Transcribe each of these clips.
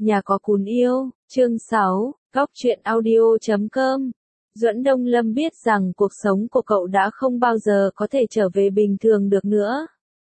Nhà có cún yêu, chương 6, Góc truyện audio.com. Duẫn Đông Lâm biết rằng cuộc sống của cậu đã không bao giờ có thể trở về bình thường được nữa.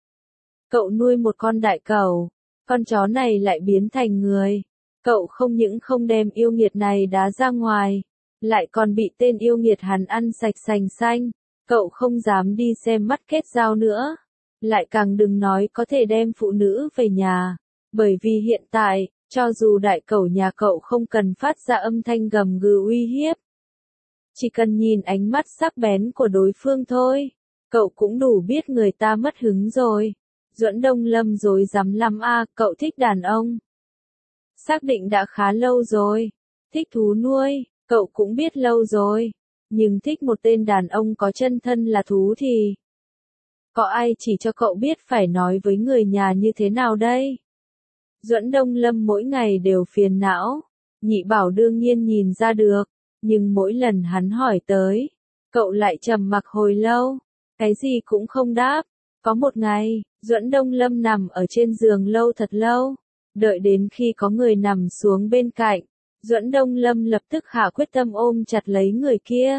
Cậu nuôi một con đại cẩu, con chó này lại biến thành người. Cậu không những không đem yêu nghiệt này đá ra ngoài, lại còn bị tên yêu nghiệt hắn ăn sạch sành xanh. Cậu không dám đi xem mắt kết giao nữa, lại càng đừng nói có thể đem phụ nữ về nhà, bởi vì hiện tại, cho dù đại cẩu nhà cậu không cần phát ra âm thanh gầm gừ uy hiếp, chỉ cần nhìn ánh mắt sắc bén của đối phương thôi, cậu cũng đủ biết người ta mất hứng rồi. Duẫn Đông Lâm rối rắm lắm cậu thích đàn ông. Xác định đã khá lâu rồi. Thích thú nuôi, cậu cũng biết lâu rồi. Nhưng thích một tên đàn ông có chân thân là thú thì có ai chỉ cho cậu biết phải nói với người nhà như thế nào đây? Duẫn Đông Lâm mỗi ngày đều phiền não. Nhị Bảo đương nhiên nhìn ra được, nhưng mỗi lần hắn hỏi tới, cậu lại trầm mặc hồi lâu, cái gì cũng không đáp. Có một ngày, Duẫn Đông Lâm nằm ở trên giường lâu thật lâu, đợi đến khi có người nằm xuống bên cạnh, Duẫn Đông Lâm lập tức hạ quyết tâm ôm chặt lấy người kia.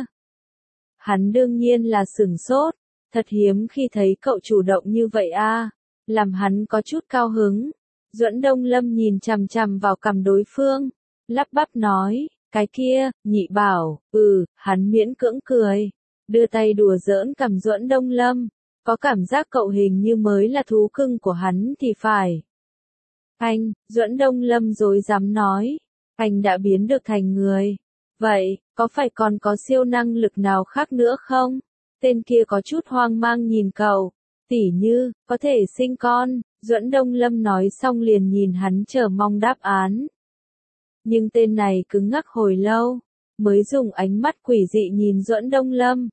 Hắn đương nhiên là sửng sốt, thật hiếm khi thấy cậu chủ động như vậy làm hắn có chút cao hứng. Duẫn Đông Lâm nhìn chằm chằm vào cằm đối phương, lắp bắp nói, cái kia, Nhị Bảo, hắn miễn cưỡng cười, đưa tay đùa giỡn cằm Duẫn Đông Lâm, có cảm giác cậu hình như mới là thú cưng của hắn thì phải. Anh, Duẫn Đông Lâm rối rắm nói, anh đã biến được thành người, vậy, có phải còn có siêu năng lực nào khác nữa không? Tên kia có chút hoang mang nhìn cậu, tỉ như, có thể sinh con. Duẫn Đông Lâm nói xong liền nhìn hắn chờ mong đáp án. Nhưng tên này cứng ngắc hồi lâu, mới dùng ánh mắt quỷ dị nhìn Duẫn Đông Lâm.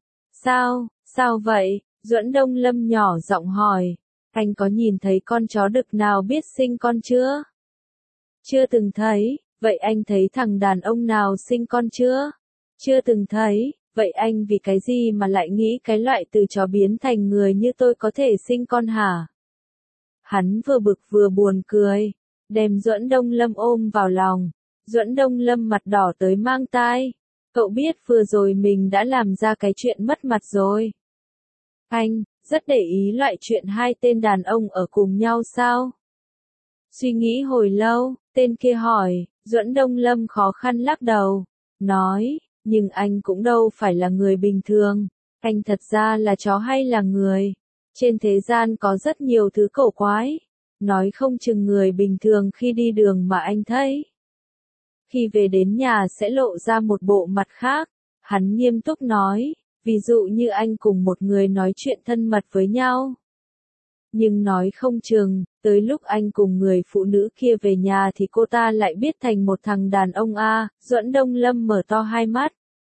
Sao vậy? Duẫn Đông Lâm nhỏ giọng hỏi, anh có nhìn thấy con chó đực nào biết sinh con chưa? Chưa từng thấy. Vậy anh thấy thằng đàn ông nào sinh con chưa? Chưa từng thấy. Vậy anh vì cái gì mà lại nghĩ cái loại từ chó biến thành người như tôi có thể sinh con hả? Hắn vừa bực vừa buồn cười, đem Duẫn Đông Lâm ôm vào lòng. Duẫn Đông Lâm mặt đỏ tới mang tai. Cậu biết vừa rồi mình đã làm ra cái chuyện mất mặt rồi. Anh, rất để ý loại chuyện hai tên đàn ông ở cùng nhau sao? Suy nghĩ hồi lâu, tên kia hỏi, Duẫn Đông Lâm khó khăn lắc đầu, nói, nhưng anh cũng đâu phải là người bình thường, anh thật ra là chó hay là người? Trên thế gian có rất nhiều thứ cổ quái, nói không chừng người bình thường khi đi đường mà anh thấy, khi về đến nhà sẽ lộ ra một bộ mặt khác. Hắn nghiêm túc nói, ví dụ như anh cùng một người nói chuyện thân mật với nhau. Nhưng nói không chừng, tới lúc anh cùng người phụ nữ kia về nhà thì cô ta lại biết thành một thằng đàn ông Duẫn Đông Lâm mở to hai mắt.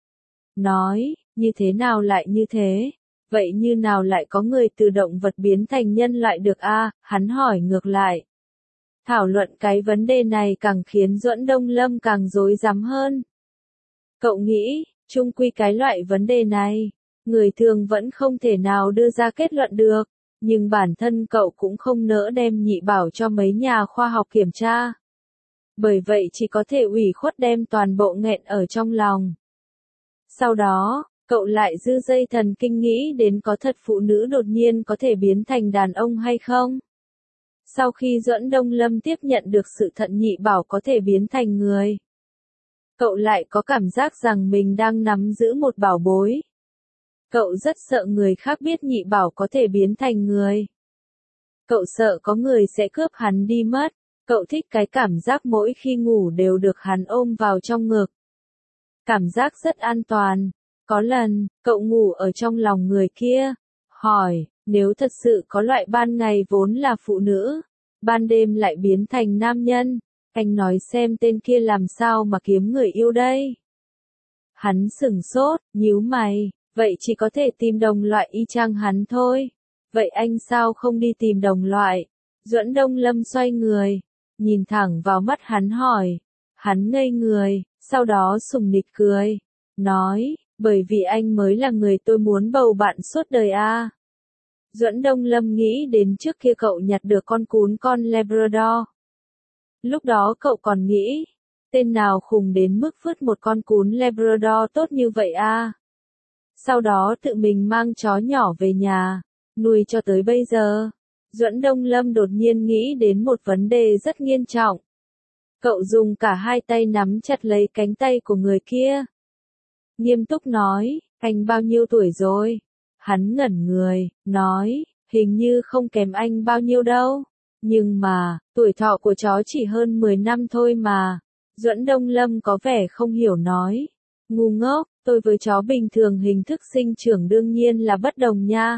Nói, như thế nào lại như thế? Vậy như nào lại có người từ động vật biến thành nhân loại được Hắn hỏi ngược lại. Thảo luận cái vấn đề này càng khiến Duẫn Đông Lâm càng rối rắm hơn. Cậu nghĩ, chung quy cái loại vấn đề này, người thường vẫn không thể nào đưa ra kết luận được, nhưng bản thân cậu cũng không nỡ đem Nhị Bảo cho mấy nhà khoa học kiểm tra. Bởi vậy chỉ có thể ủy khuất đem toàn bộ nghẹn ở trong lòng. Sau đó, cậu lại dư dây thần kinh nghĩ đến có thật phụ nữ đột nhiên có thể biến thành đàn ông hay không? Sau khi Duẫn Đông Lâm tiếp nhận được sự thật Nhị Bảo có thể biến thành người, cậu lại có cảm giác rằng mình đang nắm giữ một bảo bối. Cậu rất sợ người khác biết Nhị Bảo có thể biến thành người. Cậu sợ có người sẽ cướp hắn đi mất. Cậu thích cái cảm giác mỗi khi ngủ đều được hắn ôm vào trong ngực. Cảm giác rất an toàn. Có lần, cậu ngủ ở trong lòng người kia, hỏi, nếu thật sự có loại ban ngày vốn là phụ nữ, ban đêm lại biến thành nam nhân, anh nói xem tên kia làm sao mà kiếm người yêu đây? Hắn sửng sốt, nhíu mày, vậy chỉ có thể tìm đồng loại y chang hắn thôi. Vậy anh sao không đi tìm đồng loại? Duẫn Đông Lâm xoay người, nhìn thẳng vào mắt hắn hỏi. Hắn ngây người, sau đó sùng nịch cười, nói, bởi vì anh mới là người tôi muốn bầu bạn suốt đời Duẫn Đông Lâm nghĩ đến trước kia cậu nhặt được con cún con Labrador. Lúc đó cậu còn nghĩ, tên nào khùng đến mức vứt một con cún Labrador tốt như vậy a? Sau đó tự mình mang chó nhỏ về nhà, nuôi cho tới bây giờ. Duẫn Đông Lâm đột nhiên nghĩ đến một vấn đề rất nghiêm trọng. Cậu dùng cả hai tay nắm chặt lấy cánh tay của người kia. Nghiêm túc nói, anh bao nhiêu tuổi rồi? Hắn ngẩn người, nói, hình như không kém anh bao nhiêu đâu. Nhưng mà, tuổi thọ của chó chỉ hơn 10 năm thôi mà. Duẫn Đông Lâm có vẻ không hiểu nói. Ngu ngốc, tôi với chó bình thường hình thức sinh trưởng đương nhiên là bất đồng nha.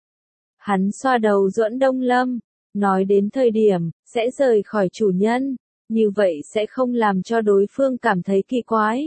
Hắn xoa đầu Duẫn Đông Lâm, nói đến thời điểm, sẽ rời khỏi chủ nhân, như vậy sẽ không làm cho đối phương cảm thấy kỳ quái.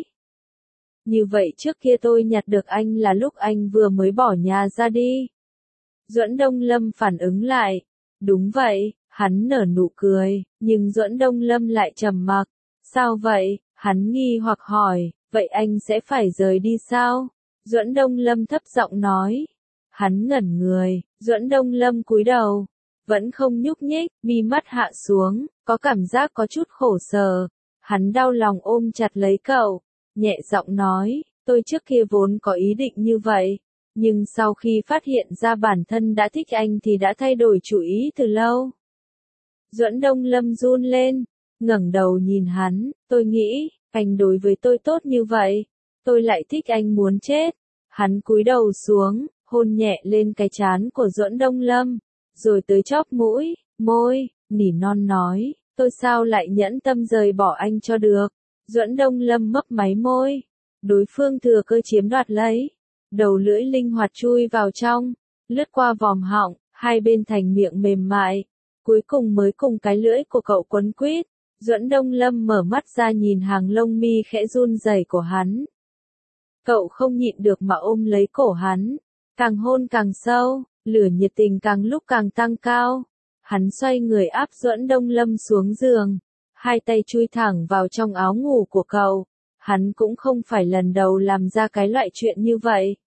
Như vậy trước kia tôi nhặt được anh là lúc anh vừa mới bỏ nhà ra đi. Duẫn Đông Lâm phản ứng lại. Đúng vậy, hắn nở nụ cười, nhưng Duẫn Đông Lâm lại trầm mặc. Sao vậy? Hắn nghi hoặc hỏi, vậy anh sẽ phải rời đi sao? Duẫn Đông Lâm thấp giọng nói. Hắn ngẩn người, Duẫn Đông Lâm cúi đầu, vẫn không nhúc nhích, mi mắt hạ xuống, có cảm giác có chút khổ sở. Hắn đau lòng ôm chặt lấy cậu, nhẹ giọng nói, tôi trước kia vốn có ý định như vậy, nhưng sau khi phát hiện ra bản thân đã thích anh thì đã thay đổi chủ ý từ lâu. Duẫn Đông Lâm run lên, ngẩng đầu nhìn hắn, tôi nghĩ, anh đối với tôi tốt như vậy, tôi lại thích anh muốn chết. Hắn cúi đầu xuống, hôn nhẹ lên cái trán của Duẫn Đông Lâm, rồi tới chóp mũi, môi, nỉ non nói, tôi sao lại nhẫn tâm rời bỏ anh cho được. Duẫn Đông Lâm mấp máy môi, đối phương thừa cơ chiếm đoạt lấy, đầu lưỡi linh hoạt chui vào trong, lướt qua vòm họng, hai bên thành miệng mềm mại, cuối cùng mới cùng cái lưỡi của cậu quấn quýt. Duẫn Đông Lâm mở mắt ra nhìn hàng lông mi khẽ run rẩy của hắn. Cậu không nhịn được mà ôm lấy cổ hắn, càng hôn càng sâu, lửa nhiệt tình càng lúc càng tăng cao. Hắn xoay người áp Duẫn Đông Lâm xuống giường, hai tay chui thẳng vào trong áo ngủ của cậu. Hắn cũng không phải lần đầu làm ra cái loại chuyện như vậy.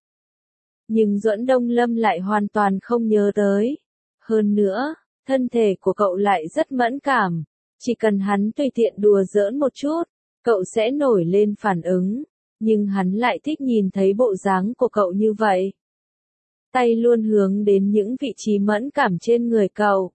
Nhưng Duẫn Đông Lâm lại hoàn toàn không nhớ tới. Hơn nữa, thân thể của cậu lại rất mẫn cảm. Chỉ cần hắn tùy tiện đùa giỡn một chút, cậu sẽ nổi lên phản ứng. Nhưng hắn lại thích nhìn thấy bộ dáng của cậu như vậy. Tay luôn hướng đến những vị trí mẫn cảm trên người cậu.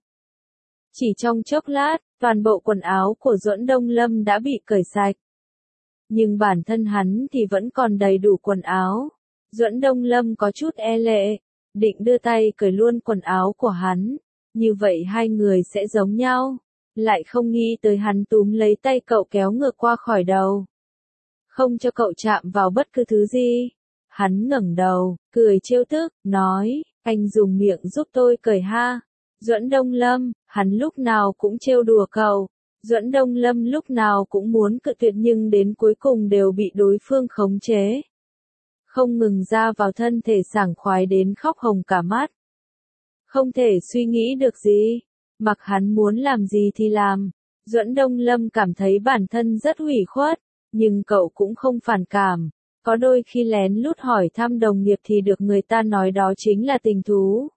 Chỉ trong chốc lát, toàn bộ quần áo của Duẫn Đông Lâm đã bị cởi sạch. Nhưng bản thân hắn thì vẫn còn đầy đủ quần áo. Duẫn Đông Lâm có chút e lệ, định đưa tay cởi luôn quần áo của hắn. Như vậy hai người sẽ giống nhau. Lại không nghĩ tới hắn túm lấy tay cậu kéo ngược qua khỏi đầu. Không cho cậu chạm vào bất cứ thứ gì. Hắn ngẩng đầu, cười trêu tức, nói, anh dùng miệng giúp tôi cởi ha. Duẫn Đông Lâm, hắn lúc nào cũng trêu đùa cậu. Duẫn Đông Lâm lúc nào cũng muốn cự tuyệt nhưng đến cuối cùng đều bị đối phương khống chế. Không ngừng ra vào thân thể sảng khoái đến khóc hồng cả mắt. Không thể suy nghĩ được gì. Mặc hắn muốn làm gì thì làm. Duẫn Đông Lâm cảm thấy bản thân rất ủy khuất, nhưng cậu cũng không phản cảm. Có đôi khi lén lút hỏi thăm đồng nghiệp thì được người ta nói đó chính là tình thú.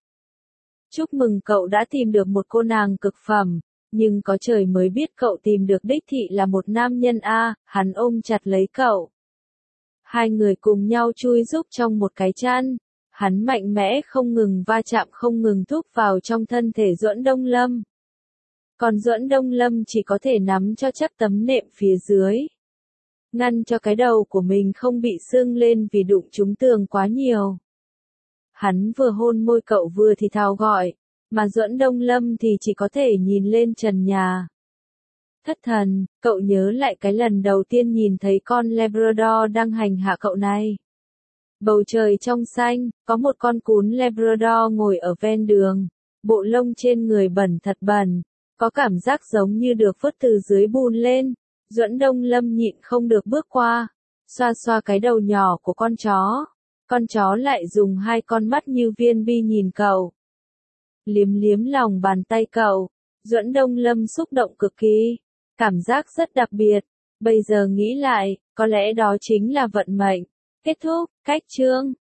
Chúc mừng cậu đã tìm được một cô nàng cực phẩm, nhưng có trời mới biết cậu tìm được đích thị là một nam nhân a. Hắn ôm chặt lấy cậu. Hai người cùng nhau chui rúc trong một cái chăn. Hắn mạnh mẽ không ngừng va chạm không ngừng thúc vào trong thân thể Duẫn Đông Lâm. Còn Duẫn Đông Lâm chỉ có thể nắm cho chắc tấm nệm phía dưới. Ngăn cho cái đầu của mình không bị sưng lên vì đụng trúng tường quá nhiều. Hắn vừa hôn môi cậu vừa thì thào gọi, mà Duẫn Đông Lâm thì chỉ có thể nhìn lên trần nhà. Thất thần, cậu nhớ lại cái lần đầu tiên nhìn thấy con Labrador đang hành hạ cậu này. Bầu trời trong xanh, có một con cún Labrador ngồi ở ven đường, bộ lông trên người bẩn thật bẩn, có cảm giác giống như được vớt từ dưới bùn lên. Duẫn Đông Lâm nhịn không được bước qua, xoa xoa cái đầu nhỏ của con chó lại dùng hai con mắt như viên bi nhìn cậu. Liếm liếm lòng bàn tay cậu, Duẫn Đông Lâm xúc động cực kỳ, cảm giác rất đặc biệt, bây giờ nghĩ lại, có lẽ đó chính là vận mệnh. Kết thúc, cách chương.